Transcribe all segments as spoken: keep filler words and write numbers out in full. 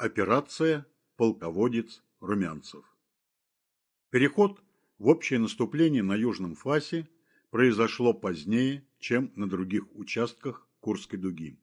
Операция «Полководец Румянцев». Переход в общее наступление на Южном фасе произошло позднее, чем на других участках Курской дуги.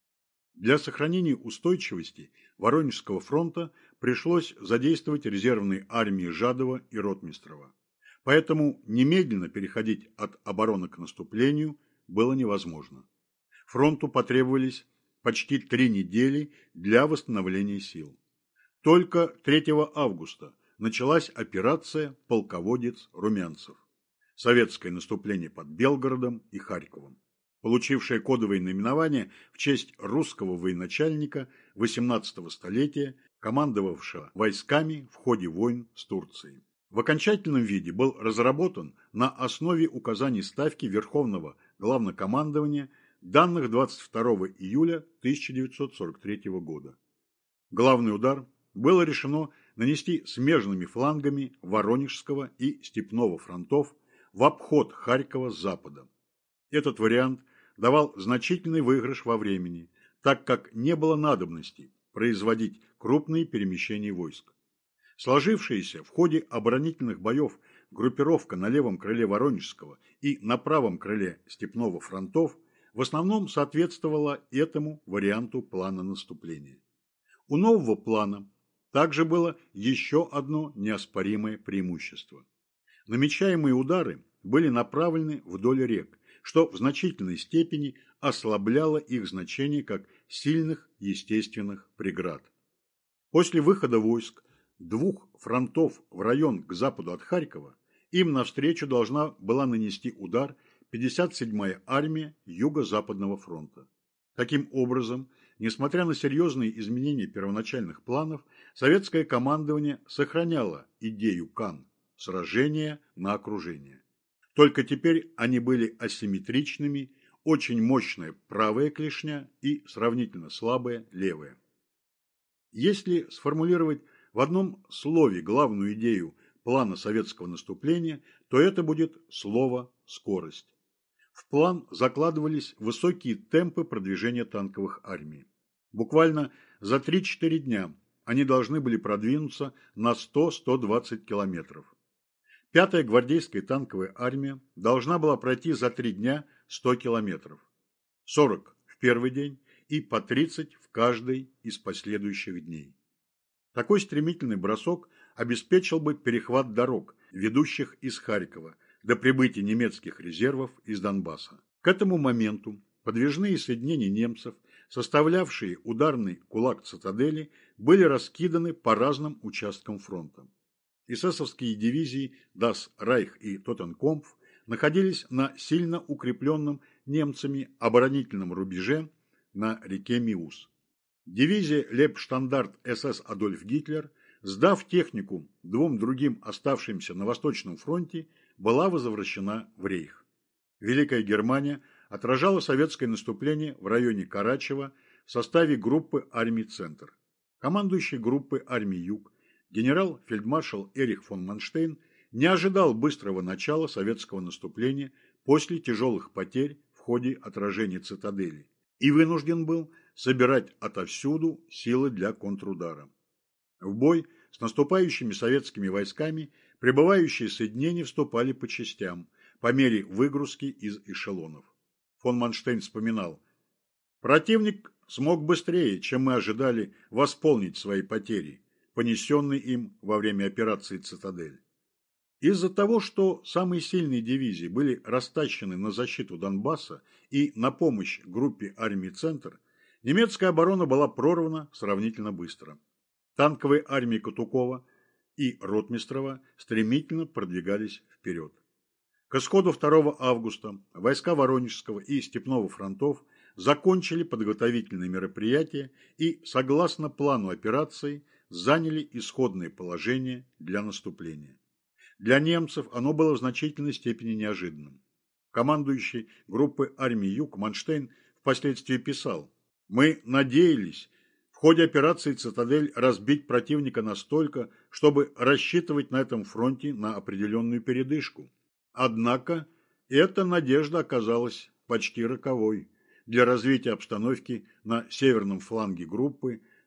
Для сохранения устойчивости Воронежского фронта пришлось задействовать резервные армии Жадова и Ротмистрова. Поэтому немедленно переходить от обороны к наступлению было невозможно. Фронту потребовались почти три недели для восстановления сил. Только третьего августа началась операция «Полководец Румянцев», советское наступление под Белгородом и Харьковом, получившее кодовое наименование в честь русского военачальника восемнадцатого столетия, командовавшего войсками в ходе войн с Турцией. В окончательном виде был разработан на основе указаний Ставки Верховного Главнокомандования, данных двадцать второго июля тысяча девятьсот сорок третьего года. Главный удар было решено нанести смежными флангами Воронежского и Степного фронтов в обход Харькова с запада. Этот вариант давал значительный выигрыш во времени, так как не было надобности производить крупные перемещения войск. Сложившаяся в ходе оборонительных боев группировка на левом крыле Воронежского и на правом крыле Степного фронтов в основном соответствовала этому варианту плана наступления. У нового плана также было еще одно неоспоримое преимущество. Намечаемые удары были направлены вдоль рек, что в значительной степени ослабляло их значение как сильных естественных преград. После выхода войск двух фронтов в район к западу от Харькова им навстречу должна была нанести удар пятьдесят седьмая армия Юго-Западного фронта. Таким образом, несмотря на серьезные изменения первоначальных планов, советское командование сохраняло идею Кан – сражения на окружение. Только теперь они были асимметричными, очень мощная правая клешня и сравнительно слабая левая. Если сформулировать в одном слове главную идею плана советского наступления, то это будет слово «скорость». В план закладывались высокие темпы продвижения танковых армий. Буквально за три-четыре дня они должны были продвинуться на сто — сто двадцать километров. Пятая гвардейская танковая армия должна была пройти за три дня сто километров. сорок в первый день и по тридцать в каждый из последующих дней. Такой стремительный бросок обеспечил бы перехват дорог, ведущих из Харькова, до прибытия немецких резервов из Донбасса. К этому моменту подвижные соединения немцев, составлявшие ударный кулак цитадели, были раскиданы по разным участкам фронта. Эсэсовские дивизии Das Reich и Totenkopf находились на сильно укрепленном немцами оборонительном рубеже на реке Миус. Дивизия Лейбштандарт СС Адольф Гитлер, сдав технику двум другим оставшимся на Восточном фронте, была возвращена в Рейх. Великая Германия отражала советское наступление в районе Карачева в составе группы армий «Центр». Командующий группой армий «Юг» генерал-фельдмаршал Эрих фон Манштейн не ожидал быстрого начала советского наступления после тяжелых потерь в ходе отражения цитадели и вынужден был собирать отовсюду силы для контрудара. В бой с наступающими советскими войсками прибывающие соединения вступали по частям, по мере выгрузки из эшелонов. Фон Манштейн вспоминал: «Противник смог быстрее, чем мы ожидали, восполнить свои потери, понесенные им во время операции «Цитадель». Из-за того, что самые сильные дивизии были растащены на защиту Донбасса и на помощь группе армий «Центр», немецкая оборона была прорвана сравнительно быстро. Танковые армии Катукова и Ротмистрова стремительно продвигались вперед. К исходу второго августа войска Воронежского и Степного фронтов закончили подготовительные мероприятия и, согласно плану операции, заняли исходное положение для наступления. Для немцев оно было в значительной степени неожиданным. Командующий группой армии «Юг» Манштейн впоследствии писал: «Мы надеялись в ходе операции «Цитадель» разбить противника настолько, чтобы рассчитывать на этом фронте на определенную передышку. Однако эта надежда оказалась почти роковой. Для развития обстановки на северном фланге группы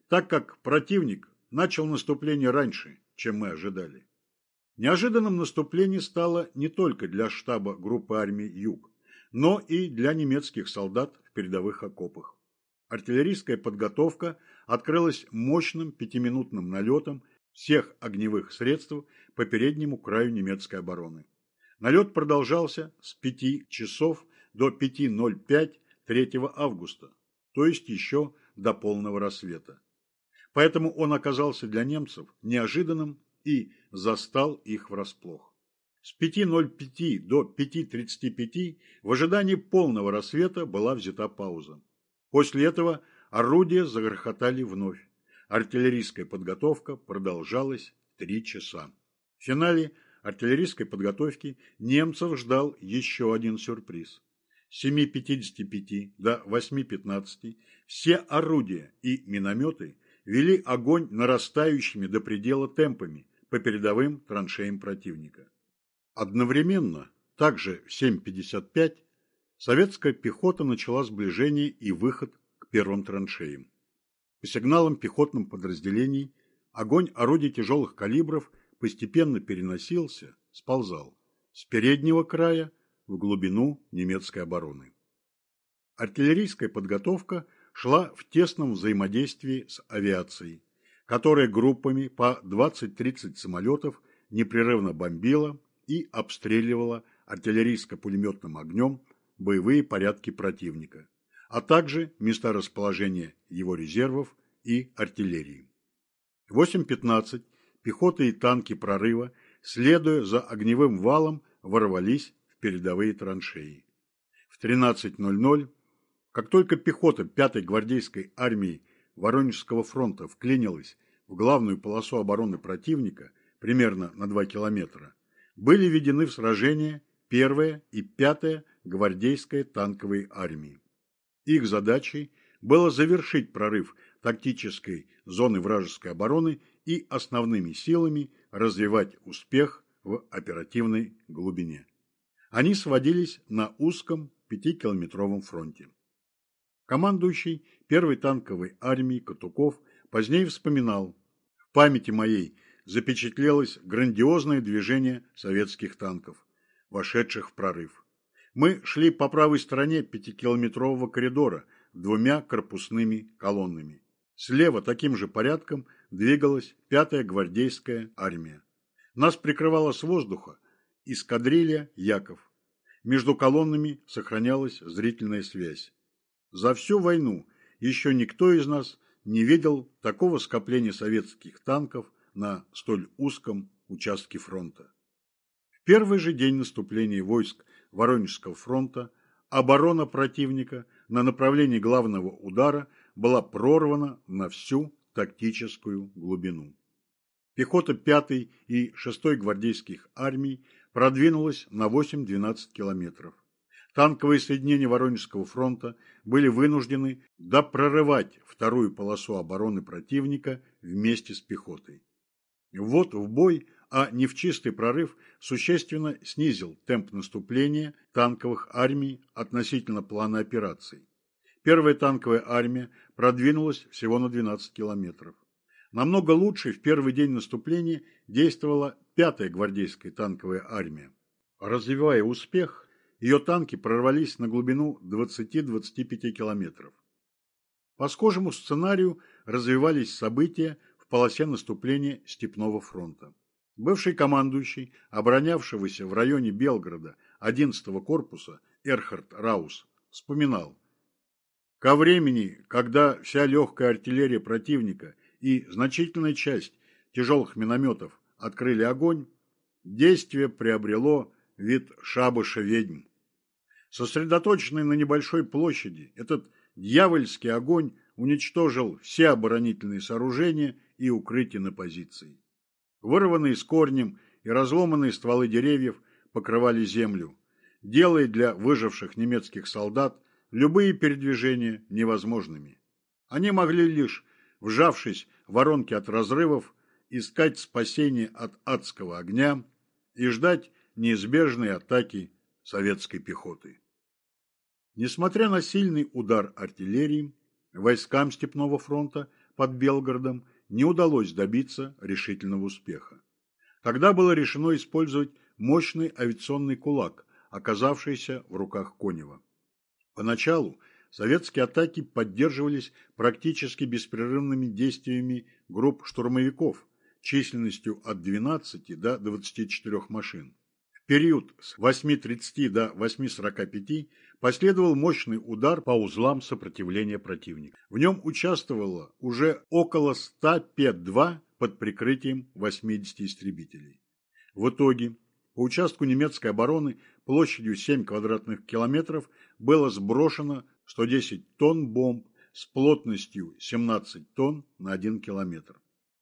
так как противник начал наступление раньше, чем мы ожидали. Неожиданным наступление стало не только для штаба группы армий «Юг», но и для немецких солдат в передовых окопах. Артиллерийская подготовка открылась мощным пятиминутным налетом всех огневых средств по переднему краю немецкой обороны. Налет продолжался с пяти часов до пяти ноль пять третьего августа, то есть еще до полного рассвета. Поэтому он оказался для немцев неожиданным и застал их врасплох. С пяти ноль пять до пяти тридцати пяти в ожидании полного рассвета была взята пауза. После этого орудия загрохотали вновь. Артиллерийская подготовка продолжалась три часа. В финале артиллерийской подготовки немцев ждал еще один сюрприз. С семи пятидесяти пяти до восьми пятнадцати все орудия и минометы вели огонь нарастающими до предела темпами по передовым траншеям противника. Одновременно, также в семь пятьдесят пять, советская пехота начала сближение и выход к первым траншеям. По сигналам пехотных подразделений огонь орудий тяжелых калибров постепенно переносился, сползал с переднего края в глубину немецкой обороны. Артиллерийская подготовка шла в тесном взаимодействии с авиацией, которая группами по двадцать-тридцать самолетов непрерывно бомбила и обстреливала артиллерийско-пулеметным огнем боевые порядки противника, а также места расположения его резервов и артиллерии. В восемь пятнадцать пехота и танки прорыва, следуя за огневым валом, ворвались в передовые траншеи. В тринадцать ноль ноль, как только пехота пятой гвардейской армии Воронежского фронта вклинилась в главную полосу обороны противника примерно на два километра, были введены в сражение первая и пятая гвардейская танковые армии. Их задачей было завершить прорыв тактической зоны вражеской обороны и основными силами развивать успех в оперативной глубине. Они сводились на узком пятикилометровом фронте. Командующий первой танковой армией Катуков позднее вспоминал: «В памяти моей запечатлелось грандиозное движение советских танков, вошедших в прорыв. Мы шли по правой стороне пятикилометрового коридора двумя корпусными колоннами. Слева таким же порядком двигалась пятая гвардейская армия. Нас прикрывала с воздуха эскадрилья Яков. Между колоннами сохранялась зрительная связь. За всю войну еще никто из нас не видел такого скопления советских танков на столь узком участке фронта». В первый же день наступления войск Воронежского фронта оборона противника на направлении главного удара была прорвана на всю тактическую глубину. Пехота пятой и шестой гвардейских армий продвинулась на восемь-двенадцать километров. Танковые соединения Воронежского фронта были вынуждены допрорывать вторую полосу обороны противника вместе с пехотой. Ввод в бой, а не в чистый прорыв, существенно снизил темп наступления танковых армий относительно плана операций. Первая танковая армия продвинулась всего на двенадцать километров. Намного лучше в первый день наступления действовала пятая гвардейская танковая армия. Развивая успех, ее танки прорвались на глубину двадцати-двадцати пяти километров. По схожему сценарию развивались события в полосе наступления Степного фронта. Бывший командующий, оборонявшегося в районе Белгорода одиннадцатого корпуса Эрхард Раус, вспоминал: «Ко времени, когда вся легкая артиллерия противника и значительная часть тяжелых минометов открыли огонь, действие приобрело вид шабаша ведьм. Сосредоточенный на небольшой площади, этот дьявольский огонь уничтожил все оборонительные сооружения и укрытия на позиции. Вырванные с корнем и разломанные стволы деревьев покрывали землю, делая для выживших немецких солдат любые передвижения невозможными. Они могли лишь, вжавшись в воронки от разрывов, искать спасение от адского огня и ждать неизбежной атаки советской пехоты». Несмотря на сильный удар артиллерии, войскам Степного фронта под Белгородом не удалось добиться решительного успеха. Тогда было решено использовать мощный авиационный кулак, оказавшийся в руках Конева. Поначалу советские атаки поддерживались практически беспрерывными действиями групп штурмовиков численностью от двенадцати до двадцати четырёх машин. В период с восьми тридцати до восьми сорока пяти последовал мощный удар по узлам сопротивления противника. В нем участвовало уже около ста П два под прикрытием восьмидесяти истребителей. В итоге по участку немецкой обороны площадью семь квадратных километров было сброшено сто десять тонн бомб с плотностью семнадцать тонн на один километр.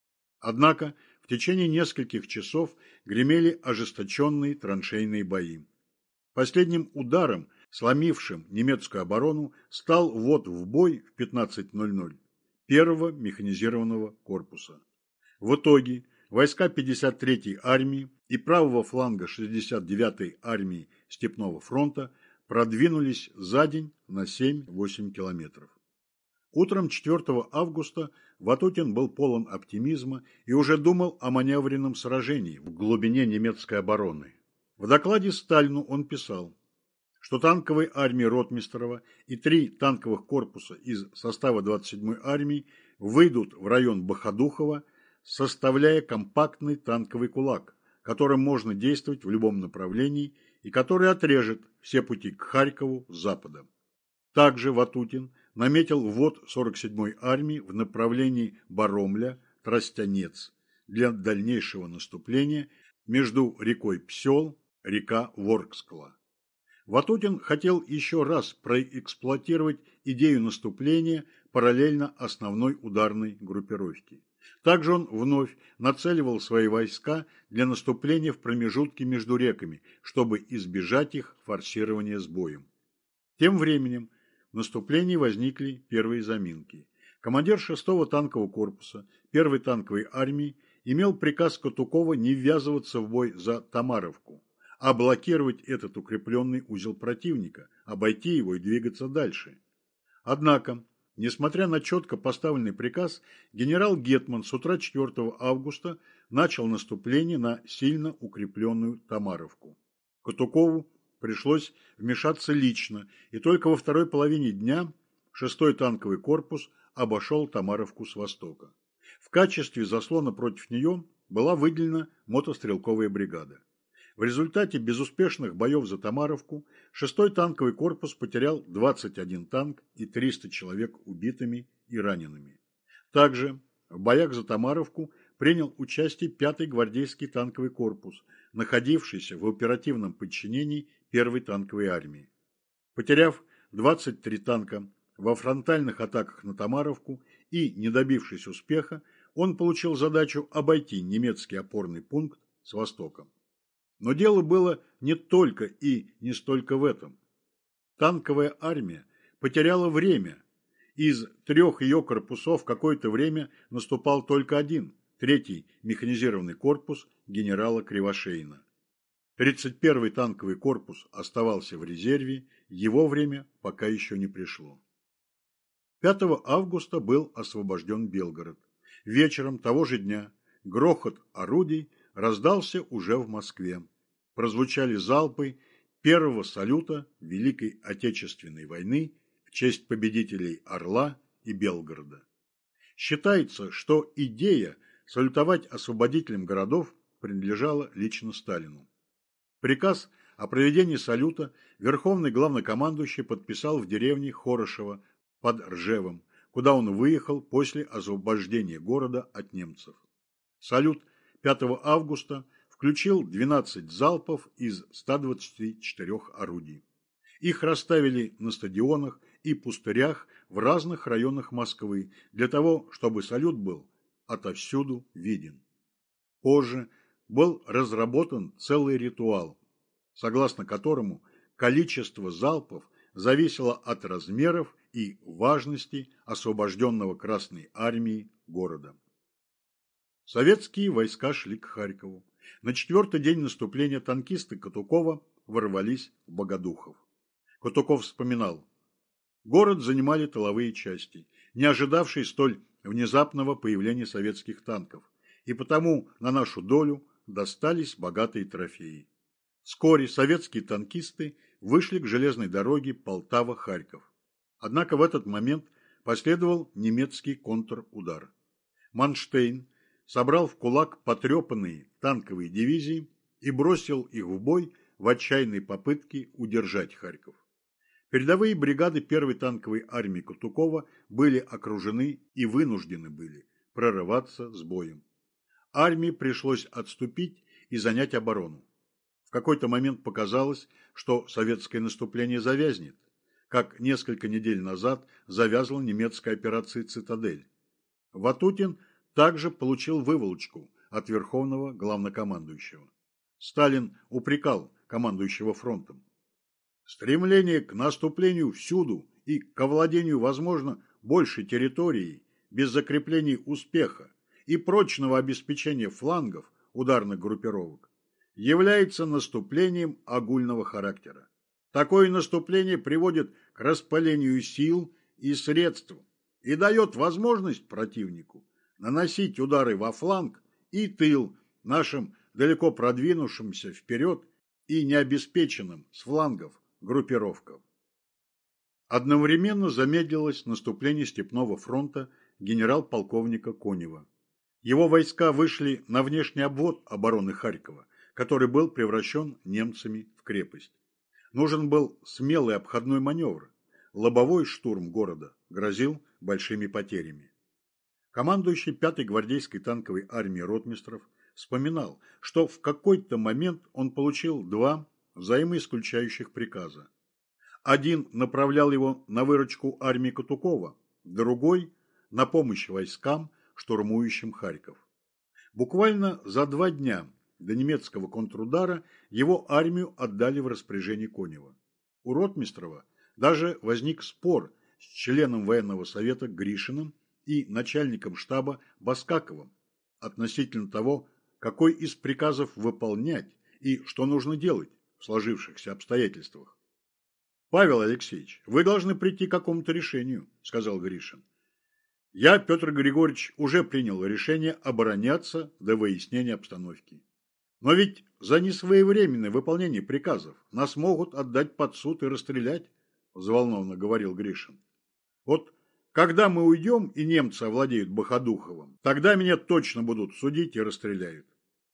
Однако в течение нескольких часов гремели ожесточенные траншейные бои. Последним ударом, сломившим немецкую оборону, стал ввод в бой в пятнадцать ноль ноль первого механизированного корпуса. В итоге войска пятьдесят третьей армии и правого фланга шестьдесят девятой армии Степного фронта продвинулись за день на семь-восемь километров. Утром четвёртого августа Ватутин был полон оптимизма и уже думал о маневренном сражении в глубине немецкой обороны. В докладе Сталину он писал, что танковые армии Ротмистрова и три танковых корпуса из состава двадцать седьмой армии выйдут в район Богодухова, составляя компактный танковый кулак, которым можно действовать в любом направлении и который отрежет все пути к Харькову с запада. Также Ватутин наметил ввод сорок седьмой армии в направлении Баромля-Тростянец для дальнейшего наступления между рекой Псел, река Ворскла. Ватутин хотел еще раз проэксплуатировать идею наступления параллельно основной ударной группировке. Также он вновь нацеливал свои войска для наступления в промежутке между реками, чтобы избежать их форсирования с боем. Тем временем в наступлении возникли первые заминки. Командир шестого танкового корпуса первой танковой армии имел приказ Катукова не ввязываться в бой за Тамаровку, а блокировать этот укрепленный узел противника, обойти его и двигаться дальше. Однако, несмотря на четко поставленный приказ, генерал Гетман с утра четвёртого августа начал наступление на сильно укрепленную Тамаровку. Катукову пришлось вмешаться лично, и только во второй половине дня шестой танковый корпус обошел Тамаровку с востока. В качестве заслона против нее была выделена мотострелковая бригада. В результате безуспешных боев за Тамаровку шестой танковый корпус потерял двадцать один танк и триста человек убитыми и ранеными. Также в боях за Тамаровку принял участие пятый гвардейский танковый корпус, находившийся в оперативном подчинении первой танковой армии. Потеряв двадцать три танка во фронтальных атаках на Тамаровку и не добившись успеха, он получил задачу обойти немецкий опорный пункт с востока. Но дело было не только и не столько в этом. Танковая армия потеряла время. Из трех ее корпусов какое-то время наступал только один, третий механизированный корпус генерала Кривошеина. тридцать первый танковый корпус оставался в резерве, его время пока еще не пришло. пятого августа был освобожден Белгород. Вечером того же дня грохот орудий раздался уже в Москве. Прозвучали залпы первого салюта Великой Отечественной войны в честь победителей Орла и Белгорода. Считается, что идея салютовать освободителям городов принадлежала лично Сталину. Приказ о проведении салюта верховный главнокомандующий подписал в деревне Хорошево под Ржевом, куда он выехал после освобождения города от немцев. Салют пятого августа включил двенадцать залпов из ста двадцати четырёх орудий. Их расставили на стадионах и пустырях в разных районах Москвы для того, чтобы салют был отовсюду виден. Позже был разработан целый ритуал, согласно которому количество залпов зависело от размеров и важности освобожденного Красной армией города. Советские войска шли к Харькову. На четвертый день наступления танкисты Катукова ворвались в Богодухов. Катуков вспоминал: город занимали тыловые части, не ожидавшие столь внезапного появления советских танков, и потому на нашу долю достались богатые трофеи. Вскоре советские танкисты вышли к железной дороге Полтава-Харьков. Однако в этот момент последовал немецкий контрудар. Манштейн собрал в кулак потрепанные танковые дивизии и бросил их в бой в отчаянной попытке удержать Харьков. Передовые бригады первой танковой армии Кутукова были окружены и вынуждены были прорываться с боем. Армии пришлось отступить и занять оборону. В какой-то момент показалось, что советское наступление завязнет, как несколько недель назад завязла немецкая операция «Цитадель». Ватутин также получил выволочку от верховного главнокомандующего. Сталин упрекал командующего фронтом. Стремление к наступлению всюду и к овладению, возможно, большей территорией без закрепления успеха и прочного обеспечения флангов ударных группировок является наступлением огульного характера. Такое наступление приводит к распылению сил и средств и дает возможность противнику наносить удары во фланг и тыл нашим далеко продвинувшимся вперед и необеспеченным с флангов группировкам. Одновременно замедлилось наступление Степного фронта генерал-полковника Конева. Его войска вышли на внешний обвод обороны Харькова, который был превращен немцами в крепость. Нужен был смелый обходной маневр. Лобовой штурм города грозил большими потерями. Командующий пятой гвардейской танковой армией ротмистров вспоминал, что в какой-то момент он получил два взаимоисключающих приказа. Один направлял его на выручку армии Кутукова, другой – на помощь войскам, штурмующим Харьков. Буквально за два дня до немецкого контрудара его армию отдали в распоряжение Конева. У Ротмистрова даже возник спор с членом военного совета Гришиным и начальником штаба Баскаковым относительно того, какой из приказов выполнять и что нужно делать в сложившихся обстоятельствах. «Павел Алексеевич, вы должны прийти к какому-то решению», – сказал Гришин. «Я, Петр Григорьевич, уже принял решение обороняться до выяснения обстановки. Но ведь за несвоевременное выполнение приказов нас могут отдать под суд и расстрелять», – взволнованно говорил Гришин. «Вот когда мы уйдем и немцы овладеют Боходуховым, тогда меня точно будут судить и расстреляют.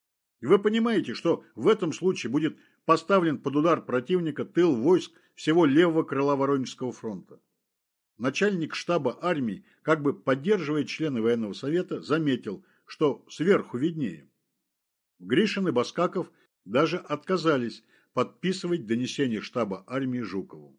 И вы понимаете, что в этом случае будет поставлен под удар противника тыл войск всего левого крыла Воронежского фронта». Начальник штаба армии, как бы поддерживая члены военного совета, заметил, что сверху виднее. Гришин и Баскаков даже отказались подписывать донесение штаба армии Жукову.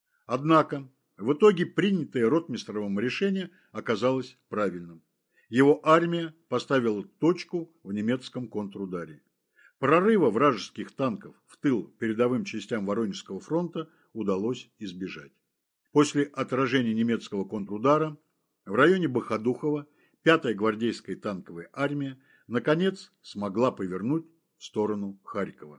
Однако в итоге принятое Ротмистровым решение оказалось правильным. Его армия поставила точку в немецком контрударе. Прорыва вражеских танков в тыл передовым частям Воронежского фронта удалось избежать. После отражения немецкого контрудара в районе Боходухова пятая гвардейская танковая армия наконец смогла повернуть в сторону Харькова.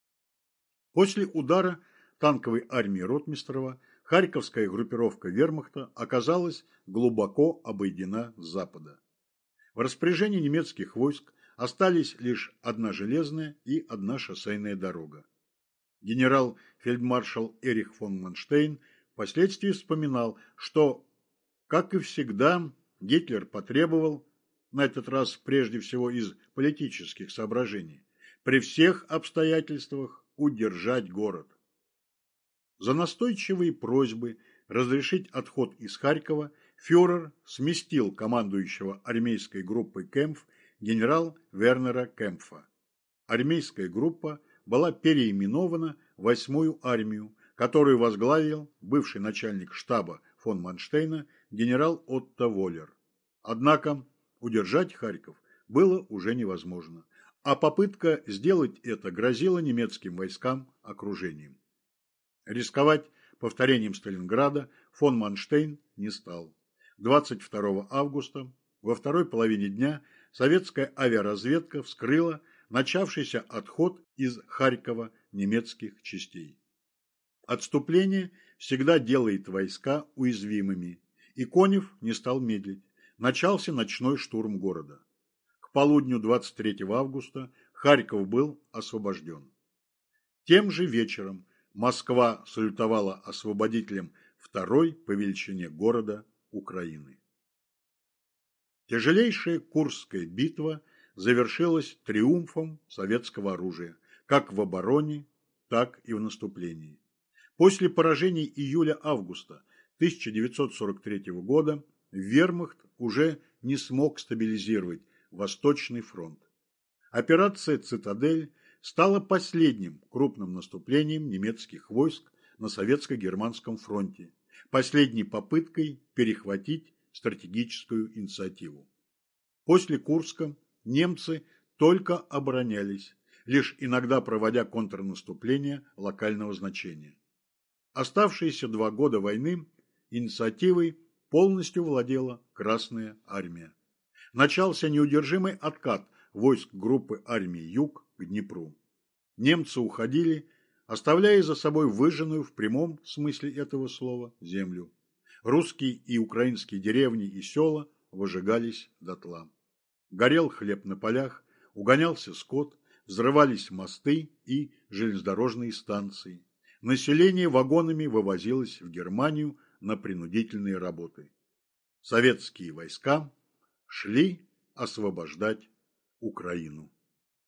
После удара танковой армии Ротмистрова харьковская группировка вермахта оказалась глубоко обойдена с запада. В распоряжении немецких войск остались лишь одна железная и одна шоссейная дорога. Генерал-фельдмаршал Эрих фон Манштейн впоследствии вспоминал, что, как и всегда, Гитлер потребовал, на этот раз прежде всего из политических соображений, при всех обстоятельствах удержать город. За настойчивые просьбы разрешить отход из Харькова фюрер сместил командующего армейской группой Кемпф генерал Вернера Кемпфа. Армейская группа была переименована в восьмую армию, которую возглавил бывший начальник штаба фон Манштейна генерал Отто Воллер. Однако удержать Харьков было уже невозможно, а попытка сделать это грозила немецким войскам окружением. Рисковать повторением Сталинграда фон Манштейн не стал. двадцать второго августа во второй половине дня советская авиаразведка вскрыла начавшийся отход из Харькова немецких частей. Отступление всегда делает войска уязвимыми, и Конев не стал медлить. начался ночной штурм города. К полудню двадцать третьего августа Харьков был освобожден. Тем же вечером Москва салютовала освободителем второй по величине города Украины. Тяжелейшая Курская битва завершилась триумфом советского оружия, как в обороне, так и в наступлении. После поражений июля-августа тысяча девятьсот сорок третьего года вермахт уже не смог стабилизировать Восточный фронт. Операция «Цитадель» стала последним крупным наступлением немецких войск на советско-германском фронте, последней попыткой перехватить стратегическую инициативу. После Курска немцы только оборонялись, лишь иногда проводя контрнаступления локального значения. Оставшиеся два года войны инициативой полностью владела Красная армия. Начался неудержимый откат войск группы армии Юг к Днепру. Немцы уходили, оставляя за собой выжженную в прямом смысле этого слова землю. Русские и украинские деревни и села выжигались дотла. Горел хлеб на полях, угонялся скот, взрывались мосты и железнодорожные станции. Население вагонами вывозилось в Германию на принудительные работы. Советские войска шли освобождать Украину.